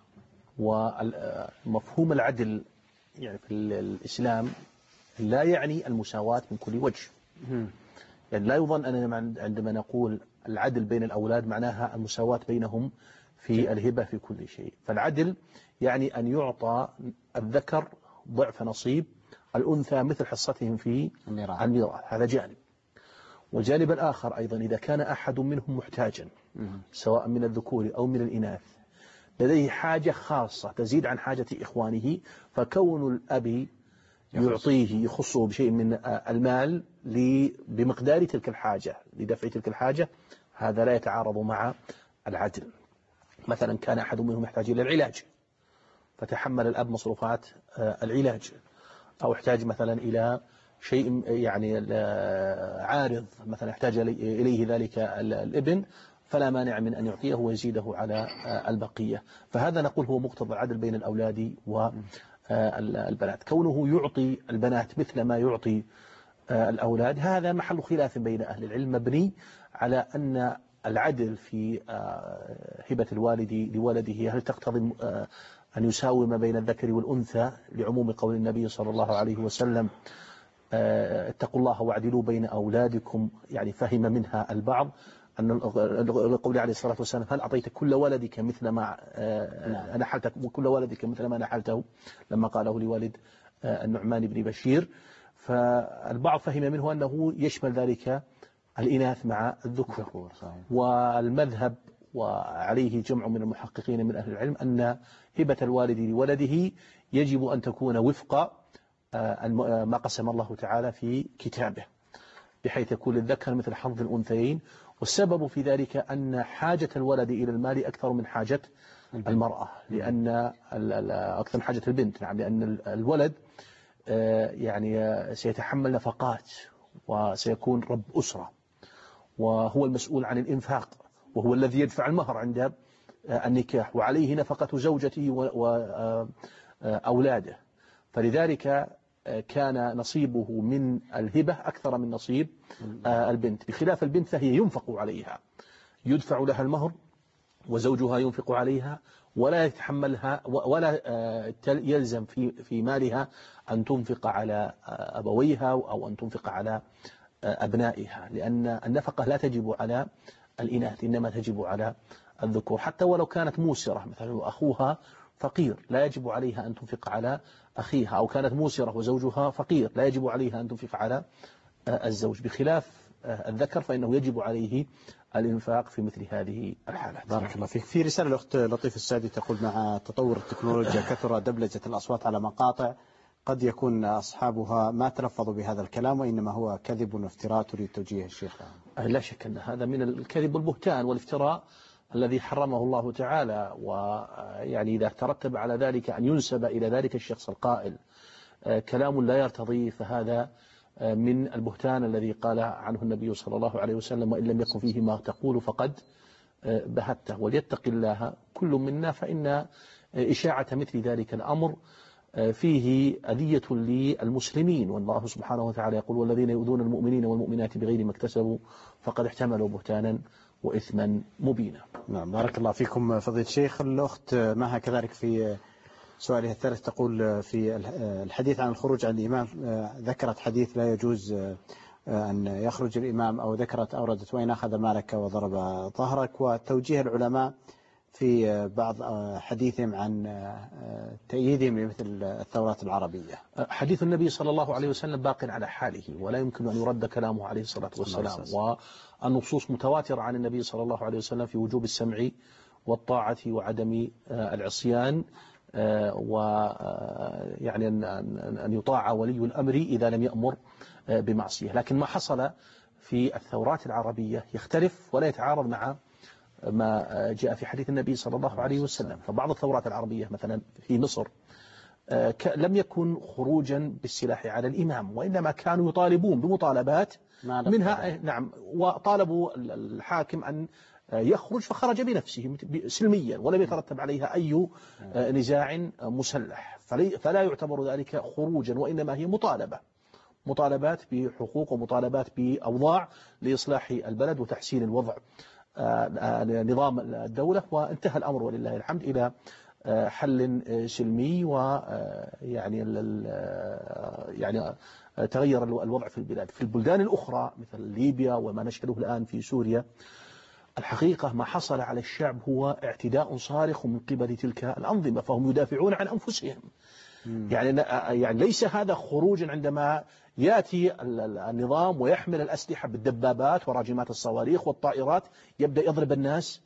ومفهوم العدل يعني في الإسلام لا يعني المساواة من كل وجه. يعني لا يظن أننا عندما نقول العدل بين الأولاد معناها المساواة بينهم في الهبة في كل شيء. فالعدل يعني أن يعطى الذكر ضعف نصيب الأنثى مثل حصتهم في الميراث، هذا جانب. والجانب الآخر أيضا إذا كان أحد منهم محتاجا سواء من الذكور أو من الإناث، لديه حاجة خاصة تزيد عن حاجة إخوانه، فكون الأب يعطيه يخصه بشيء من المال بمقدار تلك الحاجة لدفع تلك الحاجة، هذا لا يتعارض مع العدل. مثلا كان أحد منهم يحتاج إلى العلاج فتحمل الأب مصروفات العلاج، أو احتاج مثلا إلى شيء يعني عارض مثلا احتاج إليه ذلك الابن، فلا مانع من أن يعطيه ويزيده على البقية. فهذا نقول هو مقتضى العدل بين الأولاد والبنات. كونه يعطي البنات مثل ما يعطي الأولاد هذا محل خلاف بين أهل العلم، مبني على أن العدل في هبة الوالد لولده هل تقتضي أن يساوي ما بين الذكر والأنثى، لعموم قول النبي صلى الله عليه وسلم اتقوا الله واعدلوا بين أولادكم، يعني فهم منها البعض أن القول عليه الصلاة والسلام هل أعطيت كل ولدك مثل ما نحلتك وكل ولدك مثل ما نحلته، لما قاله لوالد النعمان بن بشير. فالبعض فهم منه أنه يشمل ذلك الإناث مع الذكور، والمذهب وعليه جمع من المحققين من أهل العلم أن هبة الوالد لولده يجب أن تكون وفق ما قسم الله تعالى في كتابه، بحيث يكون للذكر مثل حظ الأنثيين. والسبب في ذلك أن حاجة الولد إلى المال أكثر من حاجة المرأة، لأن أكثر من حاجة البنت، نعم، لأن الولد يعني سيتحمل نفقات وسيكون رب أسرة، وهو المسؤول عن الإنفاق، وهو الذي يدفع المهر عند النكاح، وعليه نفقة زوجته وأولاده. فلذلك كان نصيبه من الهبة أكثر من نصيب البنت، بخلاف البنت فهي ينفق عليها، يدفع لها المهر وزوجها ينفق عليها، ولا يتحملها ولا يلزم في مالها أن تنفق على أبويها أو أن تنفق على أبنائها، لأن النفقة لا تجب على الإناث إنما تجب على الذكور. حتى ولو كانت موسرة مثلا أخوها فقير لا يجب عليها أن تنفق على أخيها، أو كانت موسرة وزوجها فقير لا يجب عليها أن تنفق على الزوج، بخلاف الذكر فإنه يجب عليه الإنفاق في مثل هذه الحالات. بارك الله فيك. في رسالة الأخت لطيف السعدي تقول مع تطور التكنولوجيا كثر دبلجة الأصوات على مقاطع قد يكون أصحابها ما تلفظوا بهذا الكلام وإنما هو كذب وافتراء، تريد توجيه الشيخ؟ لا شك أن هذا من الكذب والبهتان والافتراء الذي حرمه الله تعالى، ويعني إذا ترتب على ذلك أن ينسب إلى ذلك الشخص القائل كلام لا يرتضي، فهذا من البهتان الذي قال عنه النبي صلى الله عليه وسلم وإن لم يكن فيه ما تقول فقد بهته. وليتق الله كل منا، فإن إشاعة مثل ذلك الأمر فيه أذية للمسلمين، والله سبحانه وتعالى يقول والذين يؤذون المؤمنين والمؤمنات بغير ما اكتسبوا فقد احتملوا بهتانا وإثما مبينا. نعم، بارك الله فيكم فضيلة الشيخ. الأخت مها كذلك في سؤالها الثالث تقول في الحديث عن الخروج عن الإمام ذكرت حديث لا يجوز أن يخرج الإمام أو ذكرت أوردت وإن أخذ مالك وضرب ظهرك، وتوجيه العلماء في بعض حديثهم عن تأييدهم لمثل الثورات العربية. حديث النبي صلى الله عليه وسلم باق على حاله ولا يمكن أن يرد كلامه عليه الصلاة والسلام، والنصوص متواترة عن النبي صلى الله عليه وسلم في وجوب السمع والطاعة وعدم العصيان، ويعني أن يطاع ولي الأمر إذا لم يأمر بمعصية. لكن ما حصل في الثورات العربية يختلف ولا يتعارض مع ما جاء في حديث النبي صلى الله عليه وسلم. فبعض الثورات العربية مثلا في مصر لم يكن خروجا بالسلاح على الإمام، وإنما كانوا يطالبون بمطالبات منها، نعم، وطالبوا الحاكم أن يخرج، فخرج بنفسه سلميا ولم يترتب عليها أي نزاع مسلح، فلا يعتبر ذلك خروجا، وإنما هي مطالبات بحقوق ومطالبات بأوضاع لإصلاح البلد وتحسين الوضع نظام الدولة. وانتهى الأمر ولله الحمد إلى حل سلمي، ويعني تغير الوضع في البلاد. في البلدان الأخرى مثل ليبيا وما نشهده الآن في سوريا، الحقيقة ما حصل على الشعب هو اعتداء صارخ من قبل تلك الأنظمة، فهم يدافعون عن أنفسهم. يعني ليس هذا خروجا عندما يأتي النظام ويحمل الأسلحة بالدبابات وراجمات الصواريخ والطائرات، يبدأ يضرب الناس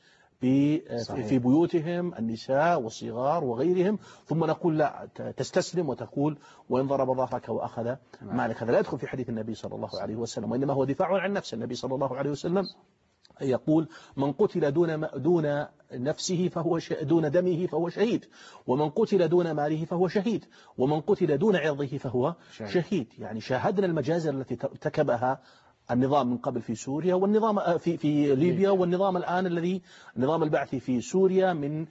في بيوتهم، النساء والصغار وغيرهم، ثم نقول لا تستسلم وتقول وإن ضرب ظهرك وأخذ مالك. هذا لا يدخل في حديث النبي صلى الله عليه وسلم، وإنما هو دفاع عن نفسه. النبي صلى الله عليه وسلم يقول من قتل دون نفسه فهو دون دمه فهو شهيد، ومن قتل دون ماله فهو شهيد، ومن قتل دون عرضه فهو شهيد. يعني شاهدنا المجازر التي ارتكبها النظام من قبل في سوريا، والنظام في ليبيا، والنظام الآن النظام البعثي في سوريا من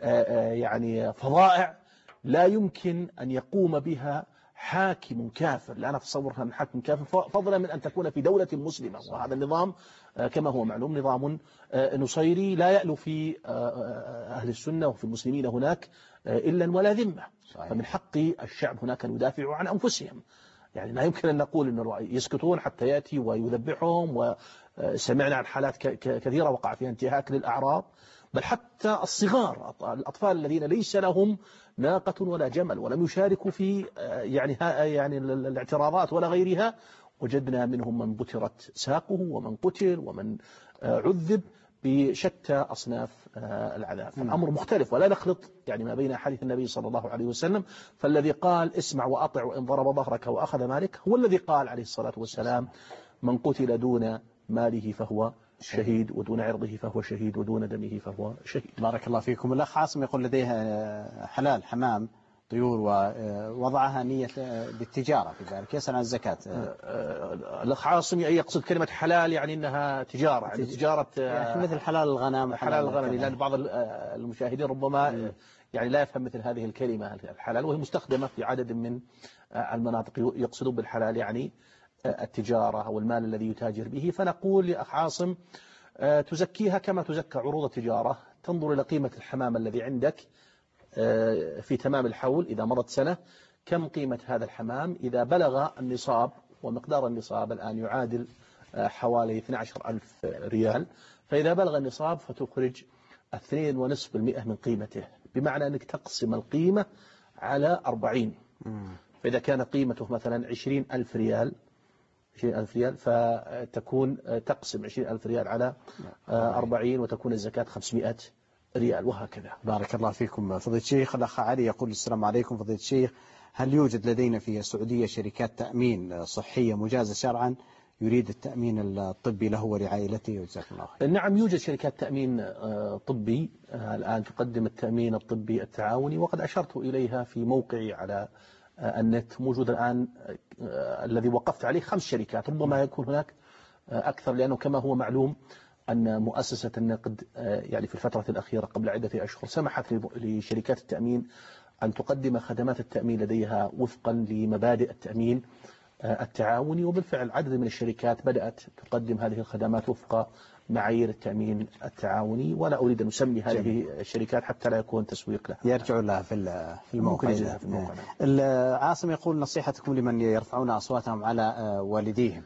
يعني فظائع لا يمكن أن يقوم بها حاكم كافر. لا نتصورها من حاكم كافر، فضلا من أن تكون في دولة مسلمة. وهذا النظام كما هو معلوم نظام نصيري لا يألو في أهل السنة وفي المسلمين هناك إلا ولا ذمة. فمن حق الشعب هناك أن يدافعوا عن أنفسهم. يعني لا يمكن أن نقول أن يسكتون حتى يأتي ويذبحهم، وسمعنا عن حالات كثيرة وقع فيها انتهاك للأعراض، بل حتى الصغار، الأطفال الذين ليس لهم ناقة ولا جمل ولم يشاركوا في يعني الاعتراضات ولا غيرها، وجدنا منهم من بترت ساقه ومن قتل ومن عذب بشتى أصناف العذاب. الأمر مختلف، ولا نخلط يعني ما بين حديث النبي صلى الله عليه وسلم. فالذي قال اسمع وأطع وإن ضرب ظهرك وأخذ مالك هو الذي قال عليه الصلاة والسلام من قتل دون ماله فهو شهيد، ودون عرضه فهو شهيد، ودون دمه فهو شهيد. بارك الله فيكم. الأخ عاصم يقول لديها حلال حمام طيور ووضعها نية للتجارة في ذلك، يسأل عن الزكاة. الأخ عاصم يقصد كلمة حلال يعني أنها تجارة، يعني تجارة يعني مثل حلال الغنم. حلال الغنم، لأن بعض المشاهدين ربما يعني لا يفهم مثل هذه الكلمة الحلال، وهي مستخدمة في عدد من المناطق يقصدون بالحلال يعني التجارة أو المال الذي يتاجر به. فنقول لأخ عاصم تزكيها كما تزكى عروض التجارة، تنظر إلى قيمة الحمام الذي عندك في تمام الحول إذا مضت سنة، كم قيمة هذا الحمام إذا بلغ النصاب، ومقدار النصاب الآن يعادل حوالي 12,000 ريال، فإذا بلغ النصاب فتخرج 2.5% من قيمته، بمعنى أنك تقسم القيمة على 40. فإذا كان قيمته مثلا 20,000 ريال فتكون تقسم 20,000 ريال على 40 وتكون الزكاة 500 ريال، وهكذا. بارك الله فيكم فضيلة الشيخ. الأخ علي يقول السلام عليكم فضيلة الشيخ، هل يوجد لدينا في السعودية شركات تأمين صحية مجازة شرعا يريد التأمين الطبي له ولعائلته؟ وجزاكم الله خير. نعم، يوجد شركات تأمين طبي الآن تقدم التأمين الطبي التعاوني، وقد أشرت إليها في موقعي على النت. موجود الآن الذي وقفت عليه 5 شركات، ربما يكون هناك أكثر، لأنه كما هو معلوم أن مؤسسة النقد يعني في الفترة الأخيرة قبل عدة أشهر سمحت لشركات التأمين أن تقدم خدمات التأمين لديها وفقا لمبادئ التأمين التعاوني، وبالفعل عدد من الشركات بدأت تقدم هذه الخدمات وفق معايير التأمين التعاوني، ولا أريد أن أسمي هذه الشركات حتى لا يكون تسويق لها. يرجع لها في الموقع. عاصم يقول نصيحتكم لمن يرفعون أصواتهم على والديهم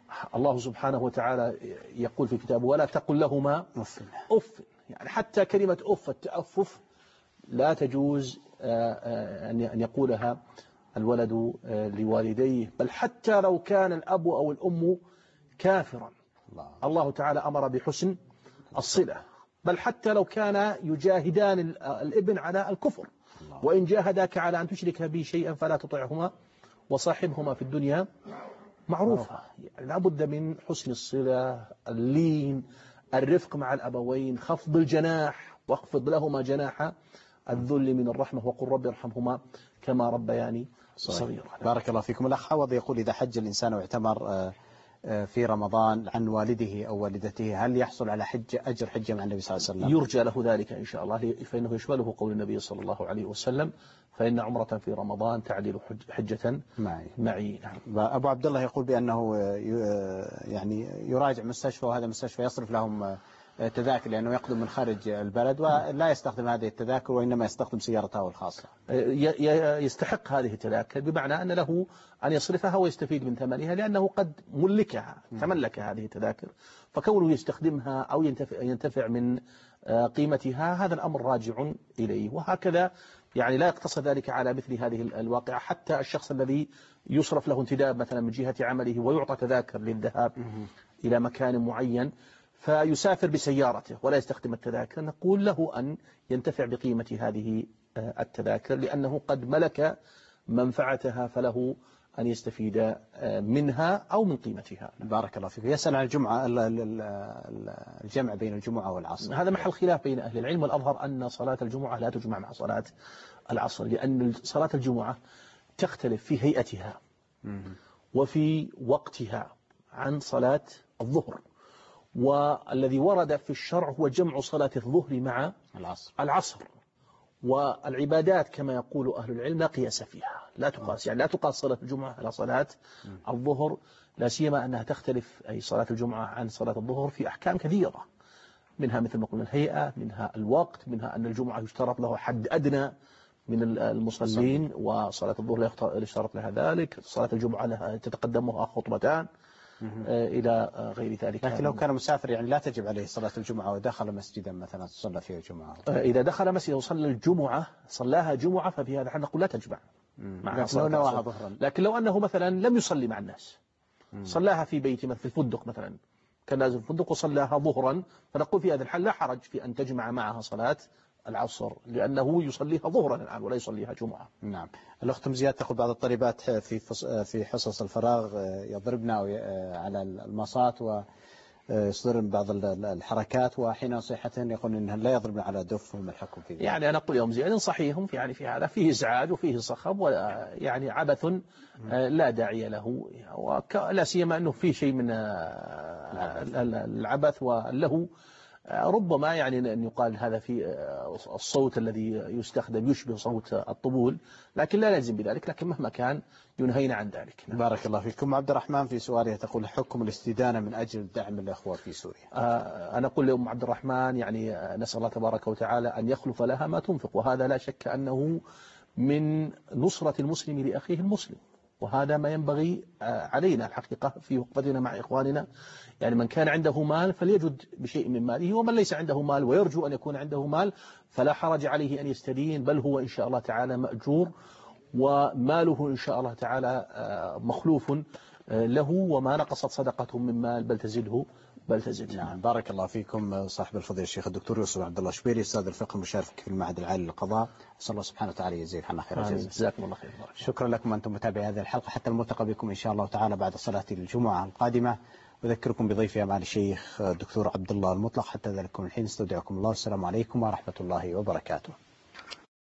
الله سبحانه وتعالى يقول في كتابه ولا تقل لهما أف. يعني حتى كلمة أف التأفف لا تجوز أن يقولها الولد لوالديه، بل حتى لو كان الأب أو الأم كافرا الله تعالى أمر بحسن الصلة، بل حتى لو كان يجاهدان الابن على الكفر وإن جاهداك على أن تشرك بي شيئا فلا تطعهما وصاحبهما في الدنيا معروفة. يعني لابد من حسن الصلة، اللين، الرفق مع الأبوين، خفض الجناح واخفض لهما جناح الذل من الرحمة وقل رب ارحمهما كما ربياني صغيرا. بارك الله فيكم. الأخ عوض يقول إذا حج الإنسان واعتمر في رمضان عن والده أو والدته هل يحصل على أجر حجة مع النبي صلى الله عليه وسلم؟ يرجى له ذلك إن شاء الله، فإنه يشمله قول النبي صلى الله عليه وسلم فإن عمرة في رمضان تعدل حجة معي. أبو عبد الله يقول بأنه يعني يراجع مستشفى، وهذا مستشفى يصرف لهم تذاكر لأنه يقدم من خارج البلد ولا يستخدم هذه التذاكر وإنما يستخدم سيارته الخاصة. يستحق هذه التذاكر بمعنى أن له أن يصرفها ويستفيد من ثمنها لأنه قد تملك هذه التذاكر، فكونه يستخدمها أو ينتفع من قيمتها هذا الأمر راجع إليه. وهكذا يعني لا يقتصر ذلك على مثل هذه الواقعة، حتى الشخص الذي يصرف له انتداب مثلا من جهة عمله ويعطى تذاكر للذهاب إلى مكان معين فيسافر بسيارته ولا يستخدم التذاكر، نقول له أن ينتفع بقيمة هذه التذاكر لأنه قد ملك منفعتها فله أن يستفيد منها أو من قيمتها. بارك الله فيك. يسأل عن الجمعة، الجمع بين الجمعة والعصر. هذا محل خلاف بين أهل العلم، والأظهر أن صلاة الجمعة لا تجمع مع صلاة العصر، لأن صلاة الجمعة تختلف في هيئتها وفي وقتها عن صلاة الظهر، والذي ورد في الشرع هو جمع صلاة الظهر مع العصر. والعبادات كما يقول أهل العلم لا قياس فيها، لا تقاس، يعني لا تقاس صلاة الجمعة على صلاة الظهر، لا سيما أنها تختلف أي صلاة الجمعة عن صلاة الظهر في أحكام كثيرة، منها مثل ما قلنا الهيئة، منها الوقت، منها أن الجمعة يشترط له حد أدنى من المصلين، وصلاة الظهر لا يشترط لها ذلك، صلاة الجمعة تتقدمها خطبتان إلى غير ذلك. لكن لو كان مسافر يعني لا تجب عليه صلاة الجمعة ودخل مسجدا مثلا صلى فيه الجمعة. إذا دخل مسجدا وصلى الجمعة صلاها جمعة ففي هذا الحال نقول لا تجمع مع صلاة ظهرا. لكن لو أنه مثلا لم يصلي مع الناس صلاها في بيته مثلا في الفندق مثلا، كان نازل في الفندق وصلاها ظهرا، فنقول في هذا الحال لا حرج في أن تجمع معها صلاة العصر لأنه يصليها ظهرا الآن ولا يصليها جمعة. نعم. الأخت زياد تقول بعض الطالبات في حصص الفراغ يضربن على المصات ويصدرن بعض الحركات، وحين نصيحتهن يقولون إنها لا يضربن على دف، وما الحكم في ذلك؟ يعني أنا أقول يوم زياد انصحيهم يعني في هذا فيه إزعاج وفيه صخب ويعني عبث لا داعي له، ولا سيما أنه فيه شيء من العبث واللهو، ربما يعني أن يقال هذا في الصوت الذي يستخدم يشبه صوت الطبول، لكن لا نلزم بذلك، لكن مهما كان ينهينا عن ذلك. بارك الله فيكم. عبد الرحمن في سؤاله تقول حكم الاستدانة من أجل دعم الأخوة في سوريا. أنا أقول لأم عبد الرحمن يعني نسأل الله تبارك وتعالى أن يخلف لها ما تنفق، وهذا لا شك أنه من نصرة المسلم لأخيه المسلم، وهذا ما ينبغي علينا الحقيقة في وقفتنا مع إخواننا. يعني من كان عنده مال فليجد بشيء من ماله، ومن ليس عنده مال ويرجو أن يكون عنده مال فلا حرج عليه أن يستدين، بل هو إن شاء الله تعالى مأجور وماله إن شاء الله تعالى مخلوف له، وما نقصت صدقة من مال بل تزده. نعم. بارك الله فيكم. صاحب الفضيلة الشيخ الدكتور يوسف عبد الله شبيلي، أستاذ الفقه المشارك في المعهد العالي للقضاء، أسأل الله سبحانه وتعالى يجزيك عنا خير الجزاء. جزاكم الله خير. شكرا لكم أنتم متابعي هذه الحلقة، حتى الملتقى بكم إن شاء الله تعالى بعد صلاة الجمعة القادمة. أذكركم بضيفي معالي الشيخ الدكتور عبد الله المطلق. حتى ذلكم الحين استودعكم الله، والسلام عليكم ورحمة الله وبركاته.